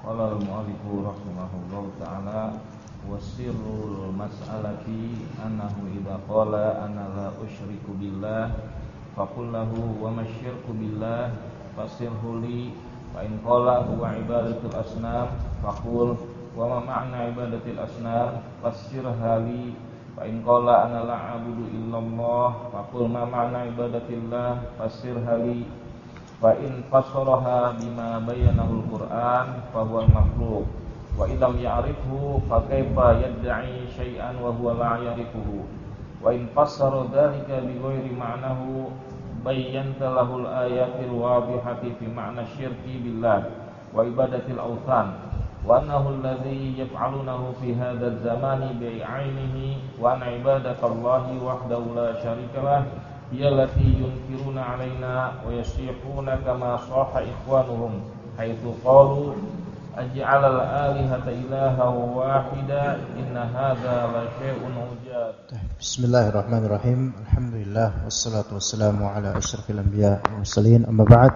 Qala al-mu'allifu rahimahullahu ta'ala wasirrul mas'alati annahu idza qala ana la usyriku billah faqul lahu wa masyirku billah fasirhu li fa in qala huwa ibadatul asnam faqul wa ma ma'na ibadatil asnam fasirha li fa in qala ana la a'budu illallah faqul ma ma'na ibadatillah fasirha li fa in fassaraha bima bayyanahu al-Qur'an fa huwa al-makhluq wa illam ya'rifhu fa kaifa yad'i syai'an wa huwa la ya'rifuhu wa in fassara dhalika bi ghairi ma'nahu bayyanta lahu al-ayatil wadihati fi ma'na syirki billah wa ibadatil awthan wa annahu alladhi yaf'alunahu fi hadzal zamani bi'ainihi wa an ibadatallahi wahdahu la syarika lah yallati yunkiruna alaina wa yasyiquna kama sahha ikhwanuhum haitsu qalu aj'alal alihata ilahan wahida inna hadza la syai'un ujab. Bismillahirrahmanirrahim. Alhamdulillah wassalatu wassalamu ala asyrafil anbiya wal mursalin. Amma ba'd.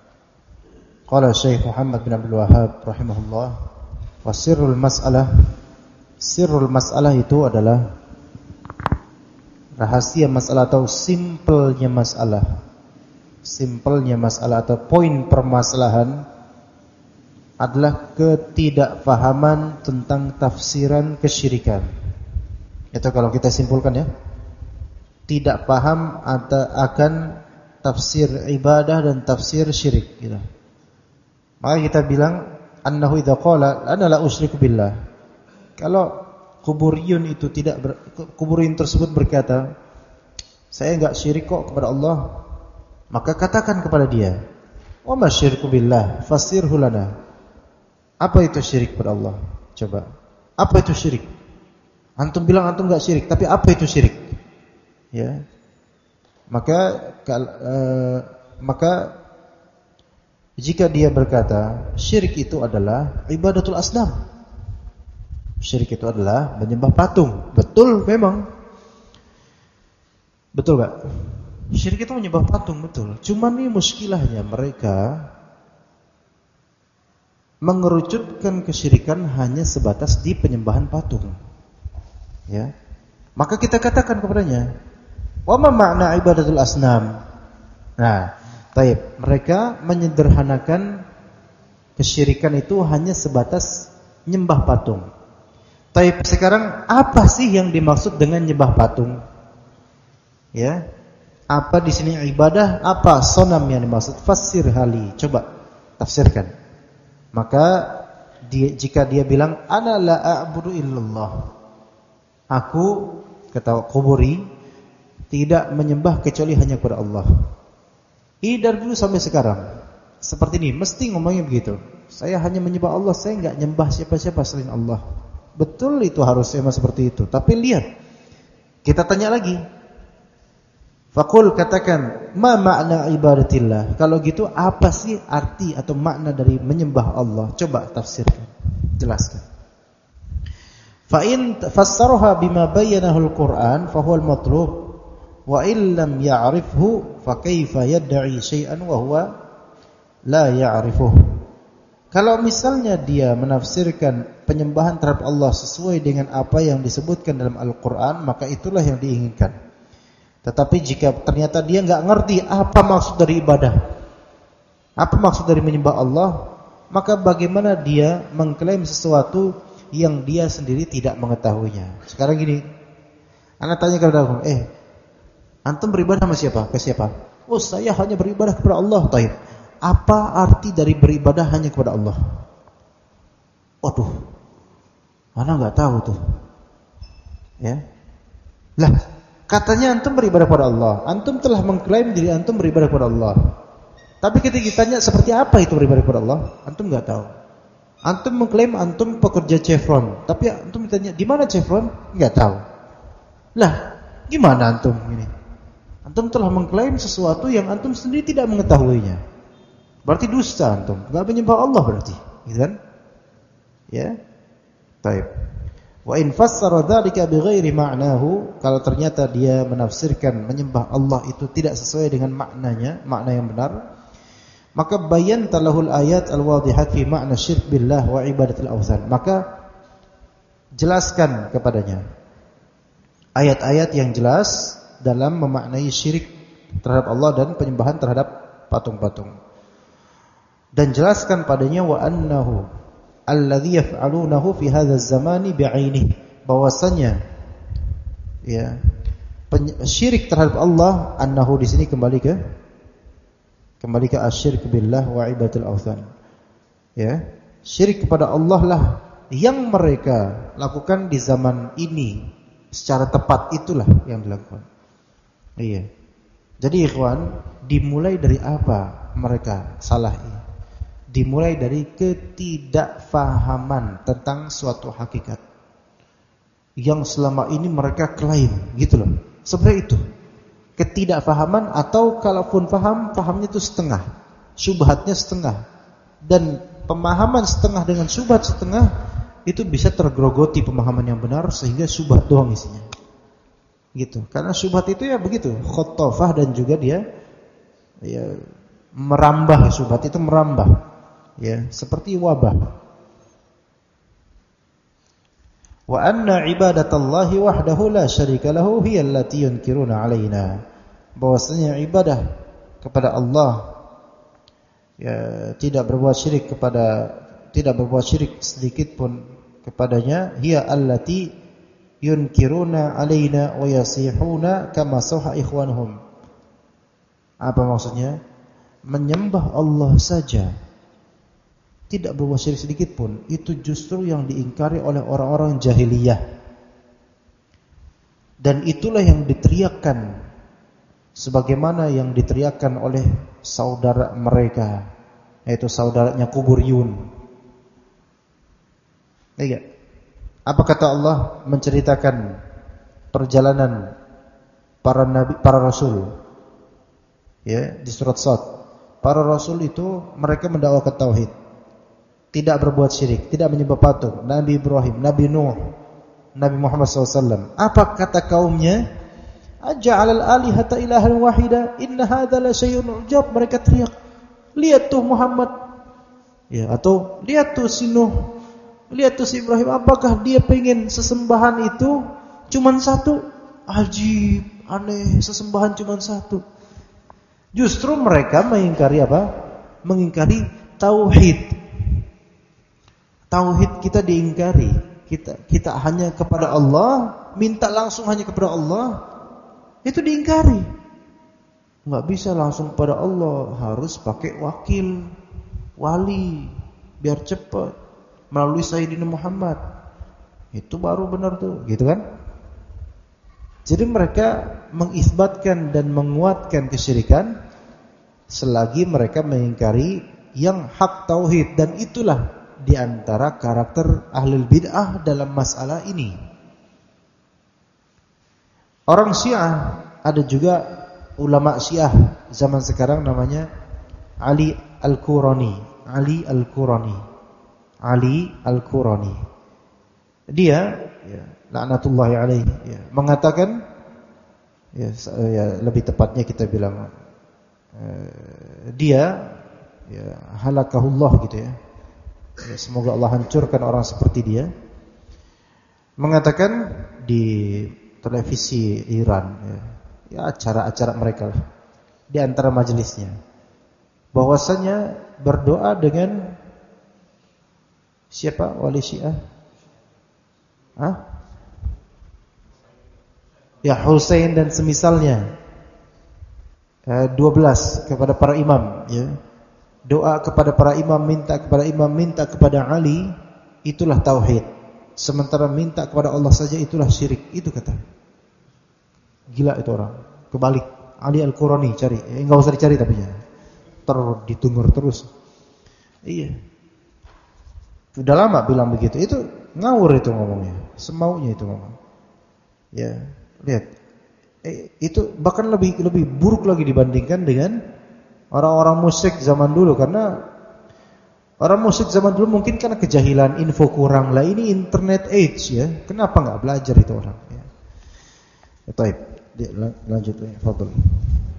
Qala Syekh Muhammad bin Abdul Wahhab rahimahullah, wa sirrul mas'alah itu adalah rahasia masalah atau simpelnya masalah. Simpelnya masalah atau poin permasalahan adalah ketidakfahaman tentang tafsiran kesyirikan. Itu kalau kita simpulkan ya. Tidak paham akan tafsir ibadah dan tafsir syirik gitu. Maka kita bilang annahu idza qala ana la usyriku billah. Kalau kuburiyun itu kuburiyun tersebut berkata, saya enggak syirik kok kepada Allah, maka katakan kepada dia, wa ma syirku billah fasirhu lana. Apa itu syirik kepada Allah? Coba. Apa itu syirik? Antum bilang antum enggak syirik, tapi apa itu syirik? Ya. Maka jika dia berkata syirik itu adalah ibadatul asnam, syirik itu adalah menyembah patung. Betul memang. Betul enggak? Syirik itu menyembah patung, betul. Cuman ini muskilahnya mereka mengerucutkan kesyirikan hanya sebatas di penyembahan patung. Ya. Maka kita katakan kepadanya, wa ma ma'na ibadatul asnam. Nah, baik, mereka menyederhanakan kesyirikan itu hanya sebatas nyembah patung. Tapi sekarang apa sih yang dimaksud dengan nyembah patung? Ya. Apa di sini ibadah? Apa sonam yang dimaksud? Fasir hali. Coba tafsirkan. Maka jika dia bilang ana la a'budu illallah. Aku kata kuburi tidak menyembah kecuali hanya kepada Allah. Ini dari dulu sampai sekarang. Seperti ini mesti ngomongnya begitu. Saya hanya menyembah Allah, saya enggak nyembah siapa-siapa selain Allah. Betul itu harusnya seperti itu. Tapi lihat, kita tanya lagi. Faqul, katakan, ma makna ibadatillah. Kalau gitu apa sih arti atau makna dari menyembah Allah? Coba tafsirkan, jelaskan. Fa in fassaraha bima bayyanahu al-Qur'an fa huwa al-matlub wa in lam ya'rifhu fa kaifa yad'i syai'an wa huwa la ya'rifuhu. Kalau misalnya dia menafsirkan penyembahan terhadap Allah sesuai dengan apa yang disebutkan dalam Al-Quran, maka itulah yang diinginkan. Tetapi jika ternyata dia enggak ngerti apa maksud dari ibadah, apa maksud dari menyembah Allah, maka bagaimana dia mengklaim sesuatu yang dia sendiri tidak mengetahuinya. Sekarang gini, anak tanya kepada aku, antum beribadah sama siapa? Ke siapa? Oh, saya hanya beribadah kepada Allah. Taib. Apa arti dari beribadah hanya kepada Allah? Waduh, mana enggak tahu tuh. Ya. Lah, katanya antum beribadah kepada Allah. Antum telah mengklaim diri antum beribadah kepada Allah. Tapi ketika ditanya seperti apa itu beribadah kepada Allah, antum enggak tahu. Antum mengklaim antum pekerja Chevron, tapi antum ditanya di mana Chevron? Enggak tahu. Lah, gimana antum ini? Antum telah mengklaim sesuatu yang antum sendiri tidak mengetahuinya. Berarti dusta antum, enggak menyembah Allah berarti, gitu kan? Ya. Baik. Wa in fassara dzalika bighairi ma'nahu, kalau ternyata dia menafsirkan menyembah Allah itu tidak sesuai dengan maknanya, makna yang benar, Maka bayyanta lahul ayat al-wadhihat fi ma'na syirk billah wa ibadatil awthan. Maka jelaskan kepadanya ayat-ayat yang jelas dalam memaknai syirik terhadap Allah dan penyembahan terhadap patung-patung. Dan jelaskan padanya wa annahu alladhi yaf'alunahu fi hadzal zamani bi'ainihi, bahwasanya ya syirik terhadap Allah, annahu di sini kembali ke asyirk billah wa ibadatul awthan. Ya, syirik kepada Allah lah yang mereka lakukan di zaman ini secara tepat, itulah yang dilakukan. Iya. Jadi ikhwan, dimulai dari apa mereka salah ini? Dimulai dari ketidakfahaman tentang suatu hakikat yang selama ini mereka klaim, gitu loh. Sebenarnya itu ketidakfahaman, atau kalaupun paham, pahamnya itu setengah, syubhatnya setengah, dan pemahaman setengah dengan syubhat setengah itu bisa tergerogoti pemahaman yang benar sehingga syubhat doang isinya. Gitu. Karena syubhat itu ya begitu, khottofah, dan juga dia ya merambah, syubhat itu merambah. Ya, seperti wabah. Wa anna ibadatallahi wahdahu la syarika lahu hiya allati yunkiruna alaina. Bahwasanya ibadah kepada Allah ya tidak berbuat syirik sedikit pun kepadanya, hiya allati yunkiruna alaina wa yasihuna kama sahha ikhwanuhum. Apa maksudnya? Menyembah Allah saja, tidak berbuat syirik sedikit pun, itu justru yang diingkari oleh orang-orang jahiliyah. Dan itulah yang diteriakkan, sebagaimana yang diteriakkan oleh saudara mereka, yaitu saudaranya Kuburiyun. Iya. Apa kata Allah menceritakan perjalanan para nabi, para rasul? Ya, di surat Shad. Para rasul itu mereka mendakwakan tauhid, tidak berbuat syirik, tidak menyembah patung. Nabi Ibrahim, Nabi Nuh, Nabi Muhammad SAW. Apa kata kaumnya? Aja'alal alihata ilahan wahida, inna hadza la syai'un ujab. Mereka teriak, lihat tuh Muhammad, ya, atau lihat tuh si Nuh, lihat tuh si Ibrahim. Apakah dia pengen sesembahan itu cuman satu? Ajib, aneh, sesembahan cuman satu. Justru mereka mengingkari apa? Mengingkari tauhid. Tauhid kita diingkari. Kita hanya kepada Allah, minta langsung hanya kepada Allah, itu diingkari. Enggak bisa langsung kepada Allah, harus pakai wakil, wali, biar cepat melalui Sayyidina Muhammad. Itu baru benar tuh, gitu kan? Jadi mereka mengisbatkan dan menguatkan kesyirikan selagi mereka mengingkari yang hak tauhid, dan itulah di antara karakter ahlul bid'ah dalam masalah ini. Orang Syiah, ada juga ulama Syiah zaman sekarang namanya Ali Al-Qurani. Ali Al-Qurani. Ali Al-Qurani. Dia ya, laknatullahi alaihi ya, mengatakan ya, lebih tepatnya kita bilang dia ya, halakahullah gitu ya. Ya, semoga Allah hancurkan orang seperti dia. Mengatakan di televisi Iran ya acara-acara mereka lah, di antara majelisnya, bahwasanya berdoa dengan siapa? Wali Syiah? Ya Husain dan semisalnya, 12 kepada para imam ya. Doa kepada para imam, minta kepada Ali, itulah tauhid. Sementara minta kepada Allah saja itulah syirik. Itu kata. Gila itu orang. Kebalik. Ali Al-Qurani cari. Enggak usah dicari tapi ya. Ditungur terus. Iya. Sudah lama bilang begitu. Itu ngawur itu ngomongnya. Semaunya itu ngomong. Ya, lihat. Itu bahkan lebih buruk lagi dibandingkan dengan orang-orang musyrik zaman dulu. Karena orang musyrik zaman dulu mungkin karena kejahilan, info kurang lah. Ini internet age ya. Kenapa enggak belajar itu orang ya. Baik, lanjut ya, fadhil.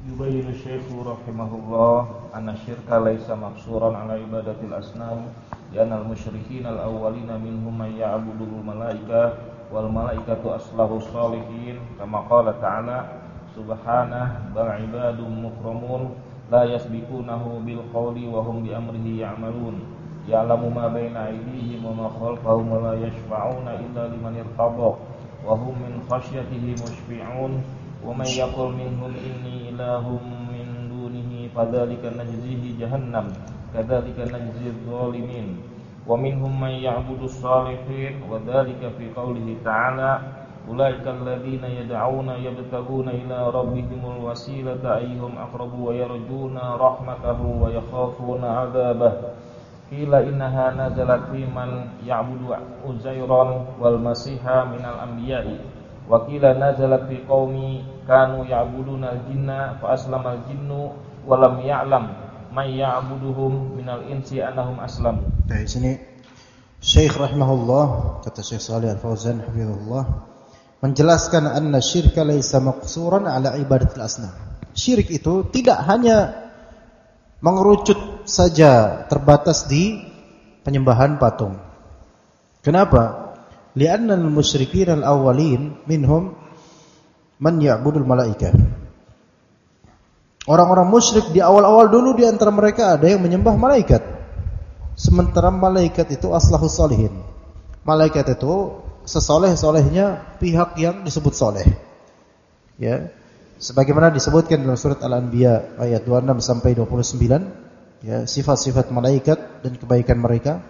يبين الشيخ رحمه الله أن الشرك ليس مقصورا على عبادة الأصنام لأن المشركين الأولين منهم من يعبد الملائكة والملائكة أصله الصالحين كما قال تعالى سبحانه بل عباد مكرمون لا يسبقونه بالقول وهم بأمره يعملون يعلم ما بين أيديهم وما خلفهم ولا يشفعون إلا لمن ارتضى وهم من خشيته مشفعون ومن يقل منهم إني إله من دونه فذلك نجزيه جهنم كذلك نجزي الظالمين ومنهم من يعبد الصالحين وذلك في قوله تعالى أولئك الذين يدعون يبتغون إلى ربهم الوسيلة أيهم أقرب ويرجون رحمته ويخافون عذابه قيل إنها نزلت في من يعبد عزيرا والمسيح من الأنبياء وقيل نزلت في قوم كانوا يعبدون الجن فأسلم الجن ولم يعلم من يعبدهم من الإنس أنهم أسلموا. Dari sini Syekh rahimahullah, kata Syekh Shalih Al-Fauzan hafizahullah, menjelaskan anna syirka laisa maqsuran ala ibadatil asnam. Syirik itu tidak hanya mengerucut saja terbatas di penyembahan patung. Kenapa? Li'anna al-musyrikin al-awwalin minhum man ya'budul malaikah. Orang-orang musyrik di awal-awal dulu di antara mereka ada yang menyembah malaikat. Sementara malaikat itu aslahus sholihin. Malaikat itu sesoleh-solehnya pihak yang disebut soleh. Ya. Sebagaimana disebutkan dalam surat Al-Anbiya ayat 26 sampai 29, ya, sifat-sifat malaikat dan kebaikan mereka.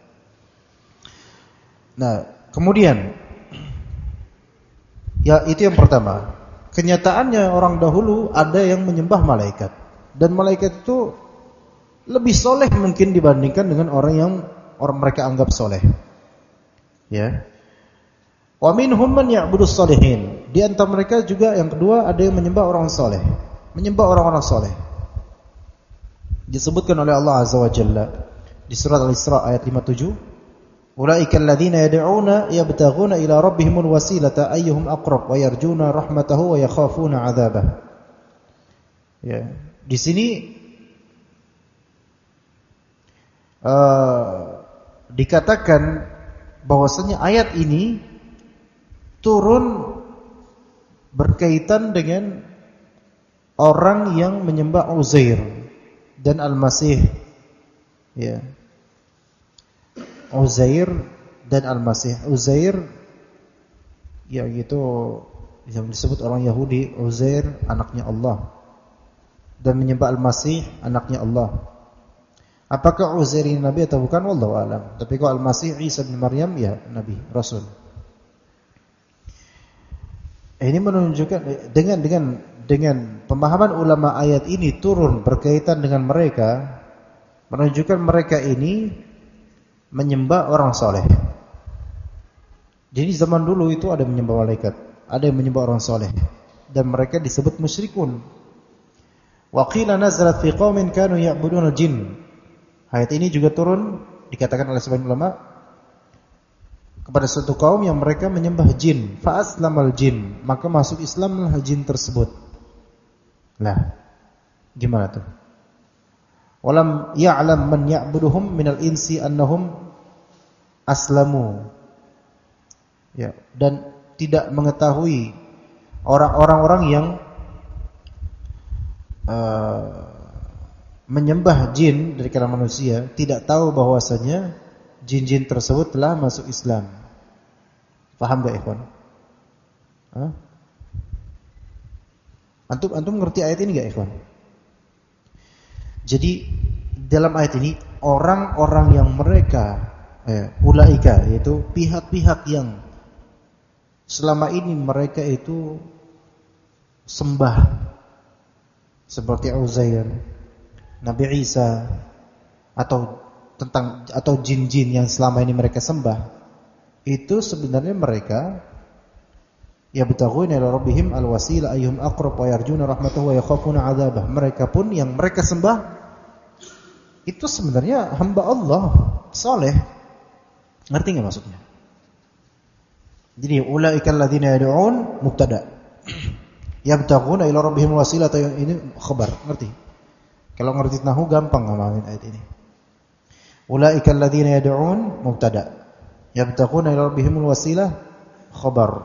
Nah, kemudian ya itu yang pertama. Kenyataannya orang dahulu ada yang menyembah malaikat dan malaikat itu lebih soleh mungkin dibandingkan dengan orang mereka anggap soleh. Ya. Wa minhum man ya'budus sholihin. Di antara mereka juga yang kedua ada yang menyembah orang soleh, menyembah orang-orang soleh. Disebutkan oleh Allah Azza wa Jalla di surat Al-Isra ayat 57. Ulaika alladziina yad'uuna yabtaghuna ila rabbihimul wasilata ayyuhum aqrab wa yarjuna rahmatahu wa yakhafuna 'adzabah. Ya, di sini dikatakan bahwasanya ayat ini turun berkaitan dengan orang yang menyembah Uzair dan Al-Masih. Ya. Uzair dan Al-Masih. Uzair ya gitu yang disebut orang Yahudi, Uzair anaknya Allah. Dan menyembah Al-Masih anaknya Allah. Apakah Uzair ini nabi atau bukan? Wallahu a'lam. Tapi kalau Al-Masih Isa bin Maryam ya nabi, rasul. Ini menunjukkan dengan pemahaman ulama ayat ini turun berkaitan dengan mereka, menunjukkan mereka ini menyembah orang soleh. Jadi zaman dulu itu ada menyembah malaikat, ada yang menyembah orang soleh, dan mereka disebut musyrikun. Wa qila nazalat fi qaumin kanu ya'buduna jin. Ayat ini juga turun dikatakan oleh sebagian ulama kepada suatu kaum yang mereka menyembah jin. Fa aslamal jin, maka masuk Islamlah jin tersebut. Lah, gimana tuh? Walam ya'lam man ya'buduhum minal insi annahum aslamu. Ya, dan tidak mengetahui orang-orang yang menyembah jin dari kalangan manusia tidak tahu bahwasanya jin-jin tersebut telah masuk Islam. Paham enggak, ikhwan? Hah? Antum ngerti ayat ini enggak, ikhwan? Jadi dalam ayat ini orang-orang yang mereka ulaika, yaitu pihak-pihak yang selama ini mereka itu sembah seperti Uzair, Nabi Isa atau jin-jin yang selama ini mereka sembah, itu sebenarnya mereka yabtaghuna ila rabbihim alwasila ayyuhum aqrab wa yarjuna rahmatahu wa yakhafuna 'adzabah. Mereka pun yang mereka sembah itu sebenarnya hamba Allah saleh. Ngerti enggak maksudnya? Jadi ulaikal ladzina yad'un mubtada. Yabtaghuna ila rabbihimul wasilah, atau ini khabar, ngerti? Kalau ngerti nahwu gampang ngamamin ayat ini. Ulaika alladziina yad'un mubtada. Yabtaghuna ila rabbihimul wasilah khabar.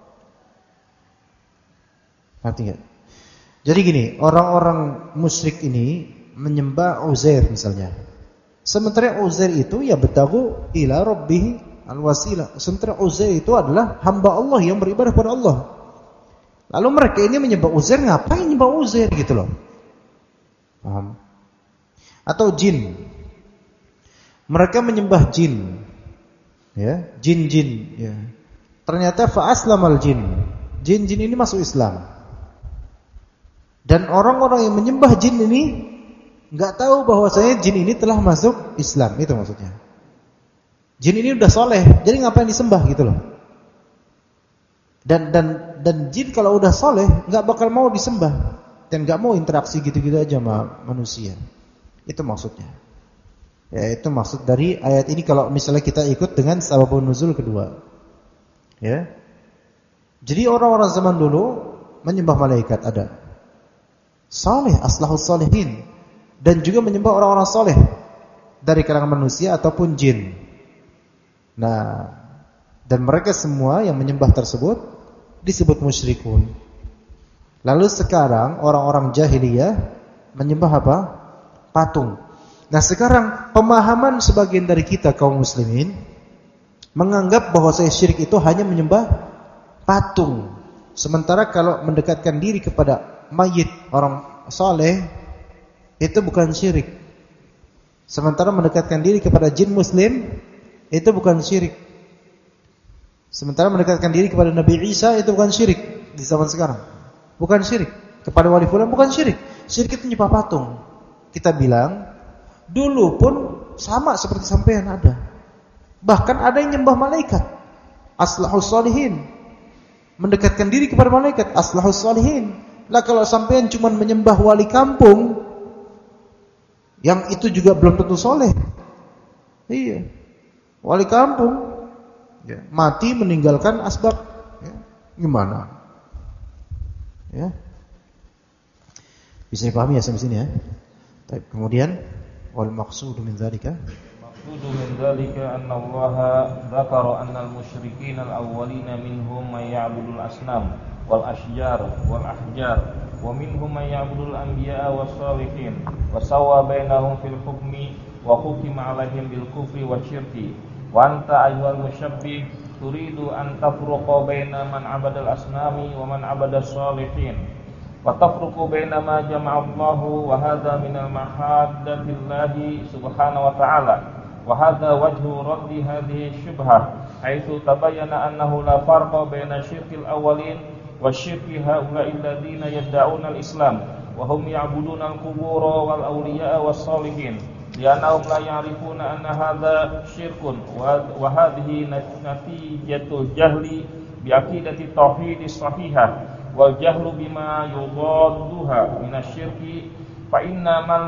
Ngerti enggak? Jadi gini, orang-orang musyrik ini menyembah Uzair misalnya. Sementara Uzair itu ya yabtaghu ila rabbih al-wasilah. Sementara Uzair itu adalah hamba Allah yang beribadah kepada Allah. Lalu mereka ini menyembah Uzair, ngapain menyembah Uzair gitu loh. Paham? Atau jin. Mereka menyembah jin. Ya, jin-jin ya. Ternyata fa aslamal jin. Jin-jin ini masuk Islam. Dan orang-orang yang menyembah jin ini enggak tahu bahwasanya jin ini telah masuk Islam, itu maksudnya. Jin ini udah soleh, jadi ngapain disembah gitu loh. Dan jin kalau udah soleh nggak bakal mau disembah dan nggak mau interaksi gitu-gitu aja sama manusia. Itu maksudnya. Ya, itu maksud dari ayat ini kalau misalnya kita ikut dengan sababun nuzul kedua. Ya. Jadi orang-orang zaman dulu menyembah malaikat ada. Saleh, aslahus salihin, dan juga menyembah orang-orang soleh dari kalangan manusia ataupun jin. Nah, dan mereka semua yang menyembah tersebut disebut musyrikun. Lalu sekarang orang-orang jahiliyah menyembah apa? Patung. Nah sekarang pemahaman sebagian dari kita kaum muslimin menganggap bahwa syirik itu hanya menyembah patung. Sementara kalau mendekatkan diri kepada mayit orang saleh itu bukan syirik. Sementara mendekatkan diri kepada jin muslim itu bukan syirik. Sementara mendekatkan diri kepada Nabi Isa itu bukan syirik di zaman sekarang. Bukan syirik. Kepada wali fulan bukan syirik. Syirik itu menyembah patung. Kita bilang dulu pun sama seperti sampean ada. Bahkan ada yang menyembah malaikat. Aslahus salihin. Mendekatkan diri kepada malaikat, aslahus salihin. Lah kalau sampean cuma menyembah wali kampung yang itu juga belum tentu soleh. Iya. Wali kampung ya, mati meninggalkan asbab ya, gimana? Ya. Bisa dipahami ya sampai sini ya. Baik, kemudian wal maqsudu min dzalika anna Allah dzakara anna al-musyrikin al-awwalin minhum man ya'budul asnam wal ashjar wal ahjar wa minhum man ya'budul anbiya was salihin wa sawwa bainahum fil hukmi wa hukima 'alaihim bil kufri wasyirki. Wa anta ayyuhal musyabbih turidu an tafruqa baina man 'abadal asnami wa man 'abadas shalihin wa tafruqu baina ma jama'a Allahu wa hadha minal mahaddatillahi subhanahu wa ta'ala wa hadha wajhu raddi hadhihi syubhah haitsu tabayyana annahu la farqa baina syirkil awwalin wa syirki haula'i alladziina yad'una al-islam wa hum ya'buduna al-qubur wal awliya was shalihin. Lianahum la ya'rifuna anna hadza syirkun wa hadhihi natijatul jahli bi aqidati tauhidis sahihah wal jahlu bima yudadduha minasyirki fa inna man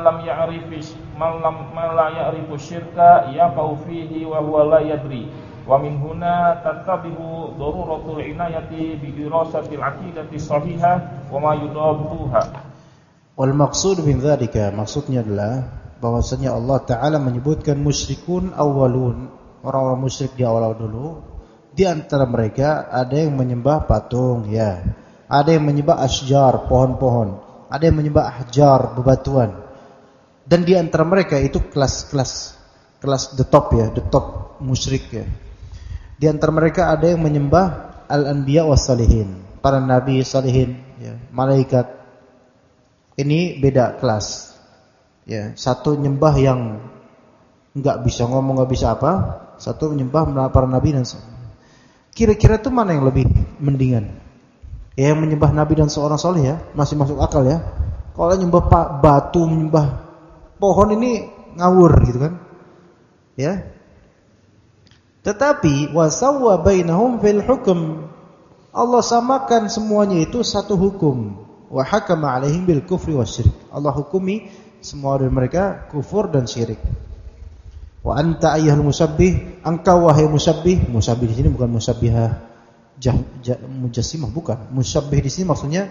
la ya'rifu syirka yaqau fihi wa huwa la yadri wa min huna tattabihu daruratul inayati bi dirasatil aqidati sahihah wa ma yudadduha. Wal maqsud min dzalika, maksudnya adalah bahwasanya Allah Ta'ala menyebutkan musyrikun awalun, orang-orang musyrik di awal dulu. Di antara mereka ada yang menyembah patung ya, ada yang menyembah asjar, pohon-pohon, ada yang menyembah ahjar, bebatuan. Dan di antara mereka itu kelas the top ya, the top musyrik ya. Di antara mereka ada yang menyembah al-anbiya was salihin, para nabi salihin ya, malaikat. Ini beda kelas. Ya, satu nyembah yang enggak bisa ngomong, enggak bisa apa, satu menyembah para nabi dan kira-kira itu mana yang lebih mendingan? Ya, yang menyembah nabi dan seorang soleh ya, masih masuk akal ya. Kalau nyembah batu, menyembah pohon ini ngawur gitu kan. Ya. Tetapi wasawwa bainahum fil hukm. Allah samakan semuanya itu satu hukum. Wa hakama 'alaihim bil kufri wasyirik. Allah hukumi semua dari mereka kufur dan syirik. Wa anta ayyuhal musabbih, engkau wahai musabbih. Musabbih di sini bukan musabbihah mujassimah, bukan. Musabbih di sini maksudnya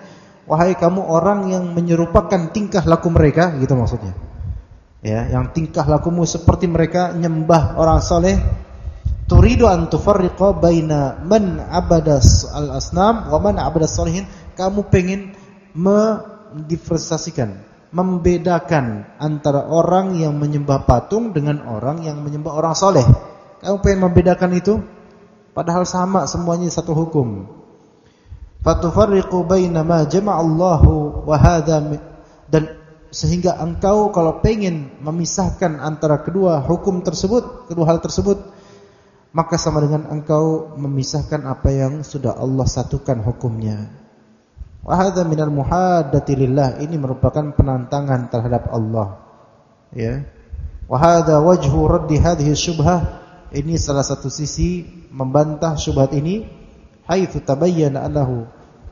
wahai kamu orang yang menyerupakan tingkah laku mereka, gitu maksudnya. Ya, yang tingkah lakumu seperti mereka nyembah orang saleh. Turidu an tufarriqa baina man abada al-asnam wa man abada salihin. Kamu pengen mendiferensiasikan, membedakan antara orang yang menyembah patung dengan orang yang menyembah orang saleh. Kamu pengen membedakan itu, padahal sama semuanya satu hukum. Fatufarriqu baina ma jama'allahu wa hadha, dan sehingga engkau kalau pengen memisahkan antara kedua hukum tersebut, kedua hal tersebut, maka sama dengan engkau memisahkan apa yang sudah Allah satukan hukumnya. Wa hadza minal muhaddati lillah, ini merupakan penantangan terhadap Allah. Ya. Wa hadza wajhu raddi hadhihi syubhah, ini salah satu sisi membantah syubhat ini. Haitsu tabayyana annahu,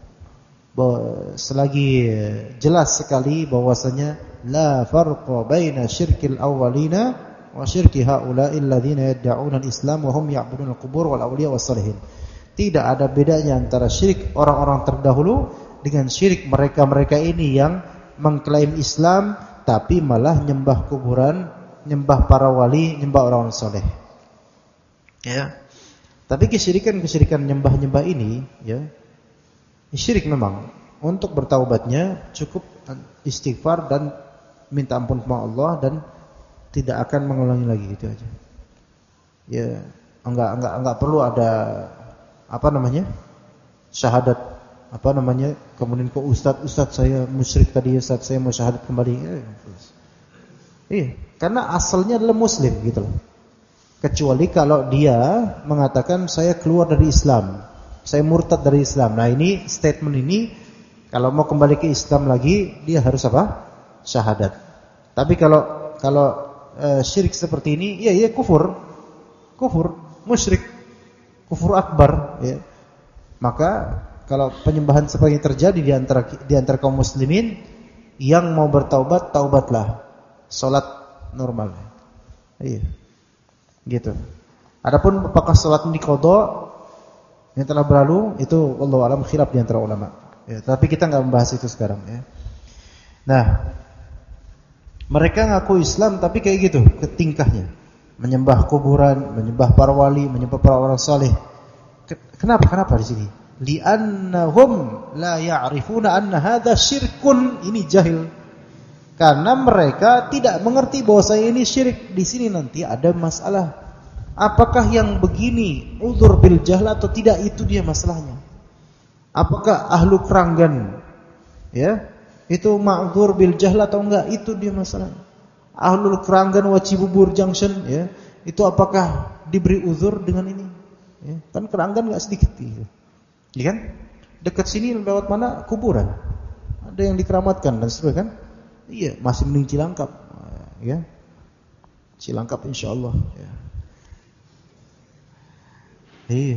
selagi jelas sekali bahwasanya la farqa baina syirkil awwalina wa syirki haula'i alladziina yad'una al-islam wa hum ya'buduna al-qubur wal awliya was salihin. Tidak ada bedanya antara syirik orang-orang terdahulu dengan syirik mereka-mereka ini yang mengklaim Islam tapi malah nyembah kuburan, nyembah para wali, nyembah orang saleh. Ya. Tapi kesyirikan-kesyirikan nyembah-nyembah ini, ya, syirik memang. Untuk bertaubatnya cukup istighfar dan minta ampun kepada Allah dan tidak akan mengulangi lagi, gitu aja. Ya, enggak perlu ada syahadat kemudian kok Ustaz saya musyrik tadi, Ustaz saya mau syahadat kembali. Karena asalnya adalah muslim, gitu loh. Kecuali kalau dia mengatakan saya keluar dari Islam, saya murtad dari Islam. Nah, ini statement ini kalau mau kembali ke Islam lagi dia harus syahadat. Tapi kalau syirik seperti ini, ya kufur, musyrik, kufur akbar, ya. Maka kalau penyembahan seperti ini terjadi di antara kaum muslimin, yang mau bertaubat, taubatlah, salat normal. Iya. Gitu. Adapun apakah salat ini qada yang telah berlalu, itu wallahu alam khilaf di antara ulama. Ya, tapi kita enggak membahas itu sekarang, ya. Nah, mereka ngaku Islam tapi kayak gitu tingkahnya. Menyembah kuburan, menyembah para wali, menyembah para orang saleh. Kenapa di sini? Li'annahum la ya'rifuna anna hadza syirkun. Ini jahil. Karena mereka tidak mengerti bahwa ini syirik. Di sini nanti ada masalah. Apakah yang begini uzur bil jahl atau tidak, itu dia masalahnya. Apakah ahlu keranggan, ya, itu ma'dzur bil jahl atau enggak, itu dia masalahnya. Ahlul keranggan Wacibubur Junction, ya, itu apakah diberi uzur dengan ini? Ya, kan keranggan enggak sedikit, gitu. Ya kan? Dekat sini lewat mana? Kuburan. Ada yang dikeramatkan dan seterusnya, kan? Iya, masih mending Cilangkap, ya. Cilangkap insyaallah, ya. Iya.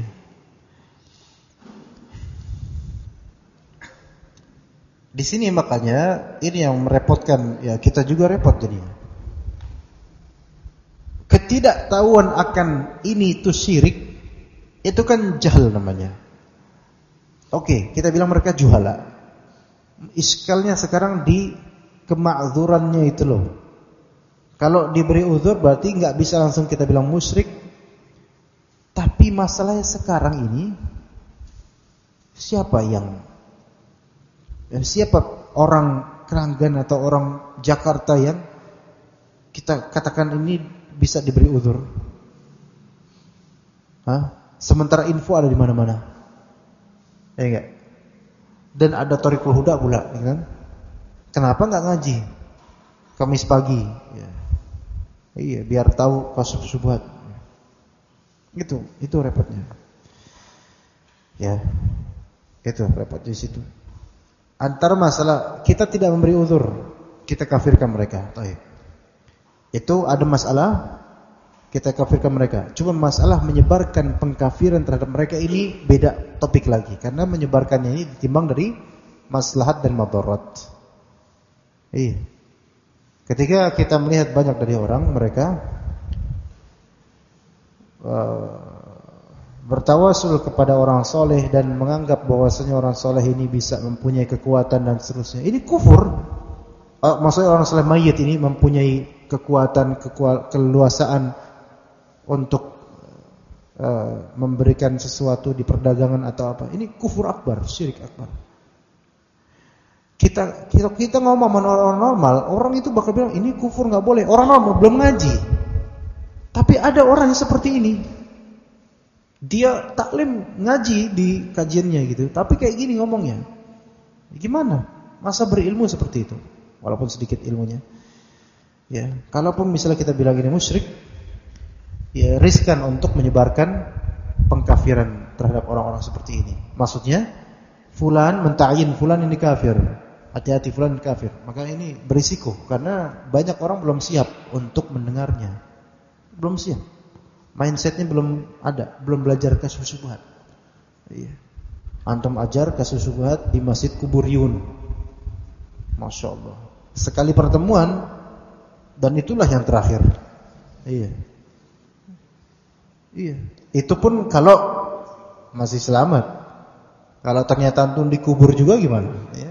Di sini makanya ini yang merepotkan, ya, kita juga repot jadinya. Ketidaktahuan akan ini itu syirik, itu kan jahil namanya. Oke, kita bilang mereka juhala. Iskalnya sekarang di kemakzurannya itu loh. Kalau diberi uzur berarti enggak bisa langsung kita bilang musyrik. Tapi masalahnya sekarang ini siapa orang Keranggan atau orang Jakarta yang kita katakan ini bisa diberi uzur? Sementara info ada di mana-mana. Ya enggak? Dan ada Thariqul Huda pula, ya kan? Kenapa enggak ngaji Kamis pagi? Ya. Iya, biar tahu kasus syubhat. Itu repotnya. Ya. Itu repot di situ. Antara masalah kita tidak memberi uzur, kita kafirkan mereka. Baik. Itu ada masalah, kita kafirkan mereka. Cuma masalah menyebarkan pengkafiran terhadap mereka ini beda topik lagi. Karena menyebarkannya ini ditimbang dari maslahat dan madarat. Iya. Ketika kita melihat banyak dari orang mereka bertawasul kepada orang soleh dan menganggap bahwasanya orang soleh ini bisa mempunyai kekuatan dan seterusnya, ini kufur. Maksudnya orang soleh mayit ini mempunyai kekuatan, keleluasaan untuk memberikan sesuatu di perdagangan atau apa. Ini kufur akbar, syirik akbar. Kita ngomong sama orang normal, orang itu bakal bilang ini kufur, nggak boleh. Orang normal belum ngaji. Tapi ada orang yang seperti ini. Dia taklim ngaji di kajiannya gitu, tapi kayak gini ngomongnya. Gimana? Masa berilmu seperti itu? Walaupun sedikit ilmunya. Ya, kalaupun misalnya kita bilang ini musyrik, ya riskan untuk menyebarkan pengkafiran terhadap orang-orang seperti ini. Maksudnya, fulan menta'yin fulan ini kafir. Hati-hati fulan ini kafir. Maka ini berisiko karena banyak orang belum siap untuk mendengarnya. Belum siap. Mindsetnya belum ada, belum belajar kasus syubhat. Iya. Antum ajar kasus syubhat di Masjid Kuburiyun. Masya Allah. Sekali pertemuan dan itulah yang terakhir. Iya. Iya. Itu pun kalau masih selamat. Kalau ternyata antum dikubur juga gimana? Iya.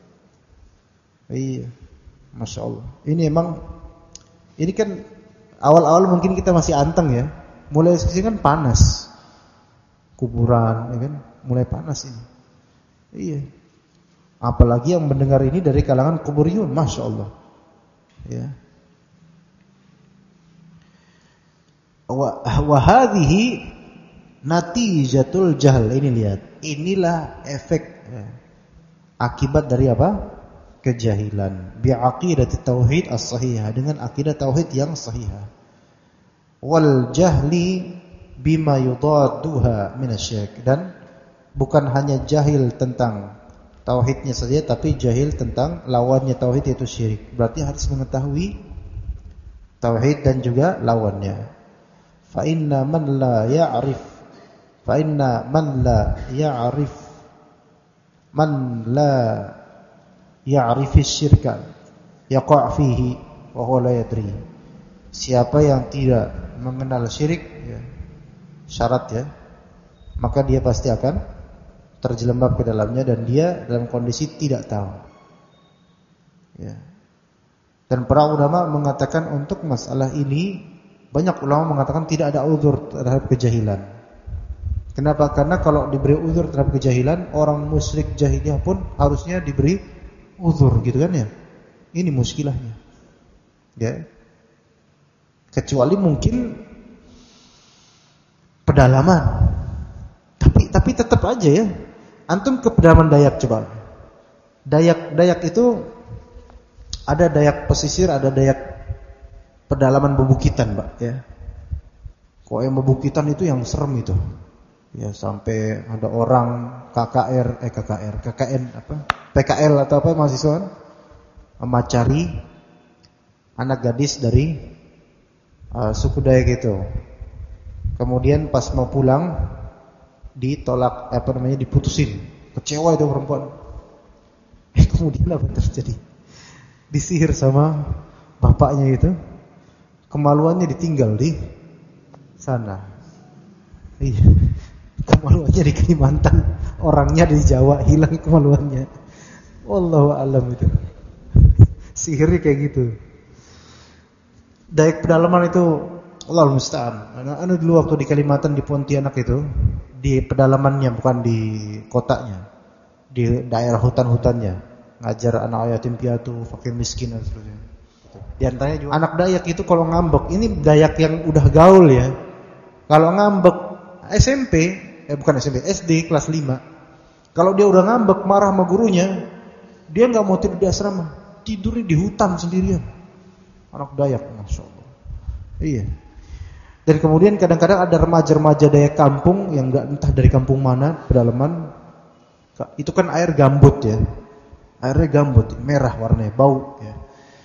Iya. Masya Allah. Ini kan awal-awal mungkin kita masih anteng ya. Mulai sini kan panas. Kuburan, ya kan? Mulai panas ini. Iya. Apalagi yang mendengar ini dari kalangan kuburiyun, Masya Allah. Ya. Wa hadhihi natijatul jahl. Ini lihat. Inilah efek akibat dari apa? Kejahilan. Bi aqidati tauhid as-sahihah, dengan akidah tauhid yang sahihah. Wal jahli bima yudadduha minasyirik, dan bukan hanya jahil tentang tauhidnya saja, tapi jahil tentang lawannya tauhid, yaitu syirik. Berarti harus mengetahui tauhid dan juga lawannya. Fa inna man la ya'rif syirka yaqa' fihi wa huwa la yadri. Siapa yang tidak mengenal syirik, ya, syarat ya, maka dia pasti akan terjelembab ke dalamnya dan dia dalam kondisi tidak tahu. Ya. Dan para ulama mengatakan untuk masalah ini, banyak ulama mengatakan tidak ada uzur terhadap kejahilan. Kenapa? Karena kalau diberi uzur terhadap kejahilan, orang musyrik jahiliyah pun harusnya diberi uzur, gitu kan ya? Ini muskilahnya. Ya. Kecuali mungkin pedalaman. Tapi tetap aja ya. Antum ke pedalaman Dayak coba. Dayak itu ada Dayak pesisir, ada Dayak pedalaman bebukitan, Mbak, ya. Kok yang bebukitan itu yang serem itu. Ya, sampai ada orang PKL atau apa mahasiswa memacari anak gadis dari suku Dayak itu. Kemudian pas mau pulang ditolak, diputusin. Kecewa itu perempuan. Kemudian apa terjadi? Disihir sama bapaknya itu. Kemaluannya ditinggal di sana. Iya. Kemaluannya di Kalimantan, orangnya di Jawa, hilang kemaluannya. Wallahu a'lam itu. Sihirnya kayak gitu. Dayak pedalaman itu Allahul musta'an. Anu dulu waktu di Kalimantan, di Pontianak itu, di pedalamannya, bukan di kotanya, di daerah hutan-hutannya, ngajar anak yatim piatu, fakir miskin dan seterusnya. Di antaranya juga anak Dayak itu kalau ngambek, ini Dayak yang udah gaul ya. Kalau ngambek SD kelas 5. Kalau dia udah ngambek marah sama gurunya, dia enggak mau tidur di asrama, tidurnya di hutan sendirian. Anak Dayak, Masya Allah. Iya. Dan kemudian kadang-kadang ada remaja-remaja Dayak kampung yang enggak entah dari kampung mana, pedalaman. Itu kan air gambut ya. Airnya gambut, merah warnanya, bau ya.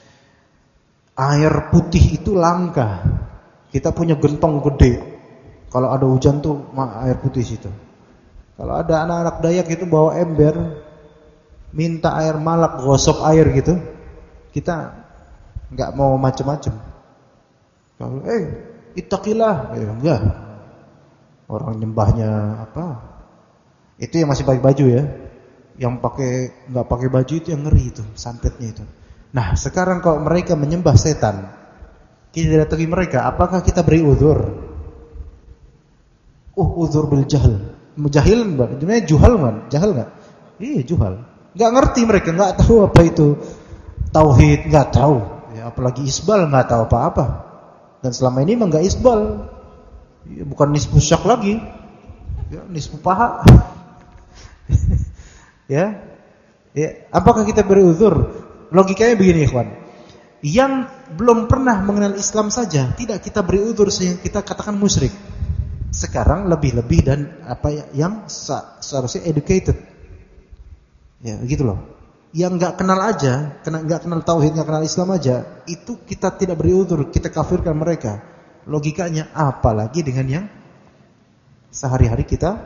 Air putih itu langka. Kita punya gentong gede. Kalau ada hujan tuh air putih situ. Kalau ada anak-anak Dayak itu bawa ember, minta air malak, gosok air gitu, kita enggak mau macam-macam. Kalau ittaqillah, ya enggak. Orang nyembahnya apa? Itu yang masih pakai baju ya. Yang nggak pakai baju itu yang ngeri itu, santetnya itu. Nah, sekarang kalau mereka menyembah setan, kita datangi mereka, apakah kita beri uzur? Uzur bil jahl. Mujahil enggak? Sebenarnya juhal enggak? Jahal enggak? Iya, juhal. Enggak ngerti mereka, enggak tahu apa itu tauhid, enggak tahu. Ya, apalagi isbal enggak tahu apa-apa. Dan selama ini memang enggak isbal. Ya, bukan nisfu syak lagi. Ya, nisfu paha. Ya. Ya, apakah kita beri uzur? Logikanya begini, ikhwan. Yang belum pernah mengenal Islam saja tidak kita beri uzur sehingga kita katakan musyrik. Sekarang lebih-lebih dan apa yang seharusnya educated. Ya, gitu loh. Yang enggak kenal aja, enggak kenal tauhid, enggak kenal Islam aja, itu kita tidak beri uzur, kita kafirkan mereka. Logikanya apalagi dengan yang sehari-hari kita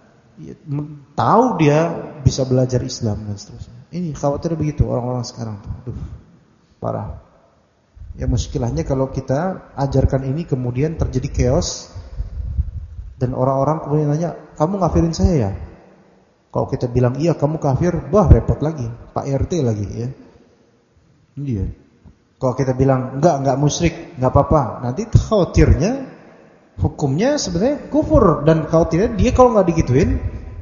tahu dia bisa belajar Islam dan seterusnya. Ini khawatir begitu orang-orang sekarang tuh. Aduh, parah. Ya muskilahnya kalau kita ajarkan ini kemudian terjadi chaos dan orang-orang kemudian nanya, "Kamu ngafirin saya ya?" Kalau kita bilang iya kamu kafir, repot lagi, Pak RT lagi ya. Iya. Kalau kita bilang enggak musyrik, enggak apa-apa, nanti khawatirnya hukumnya sebenarnya kufur dan khawatirnya dia kalau enggak digituin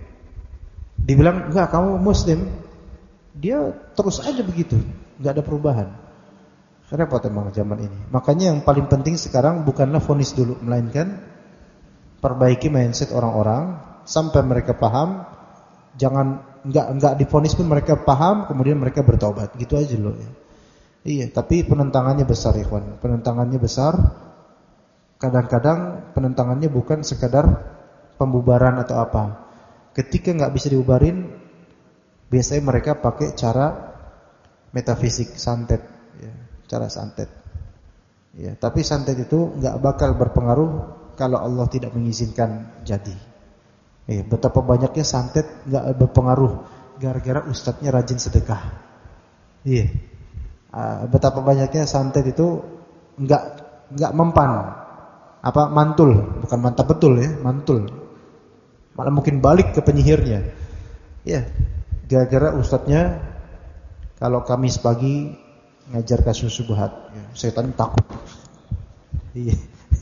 dibilang enggak kamu muslim, dia terus aja begitu, enggak ada perubahan. Repot emang zaman ini. Makanya yang paling penting sekarang bukanlah vonis dulu, melainkan perbaiki mindset orang-orang sampai mereka paham. Jangan enggak divonis pun mereka paham, kemudian mereka bertobat. Gitu aja loh ya. Iya, tapi penentangannya besar ikhwan. Penentangannya besar. Kadang-kadang penentangannya bukan sekadar pembubaran atau apa. Ketika enggak bisa diubarin, biasanya mereka pakai cara metafisik, santet ya, cara santet. Ya, tapi santet itu enggak bakal berpengaruh kalau Allah tidak mengizinkan jadi. Betapa banyaknya santet enggak berpengaruh gara-gara ustadznya rajin sedekah. Iya. Betapa banyaknya santet itu enggak mempan. Mantul, bukan mantap betul ya, mantul. Malah mungkin balik ke penyihirnya. Ya. Gara-gara ustadznya kalau Kamis pagi ngajar kasus syubhat, ya, setan takut. Iya.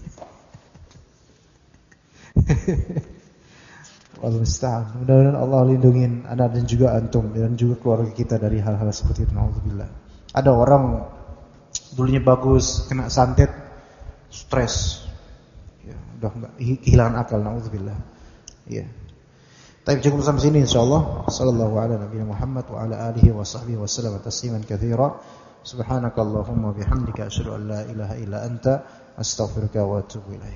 Allah musta'an. Mudah-mudahan Allah lindungin anak dan juga antum dan juga keluarga kita dari hal-hal seperti itu. Nauzubillah. Ada orang dulunya bagus, kena santet, stres. Ya, udah enggak kehilangan akal. Nauzubillah. Iya. Tapi cukup sampai sini insyaallah. Sallallahu ala nabiyina Muhammad wa ala alihi wa sahbihi wasallam tasliman katsira. Subhanakallahumma bihamdika asyhadu an la ilaha illa anta astaghfiruka wa atubu ilaik.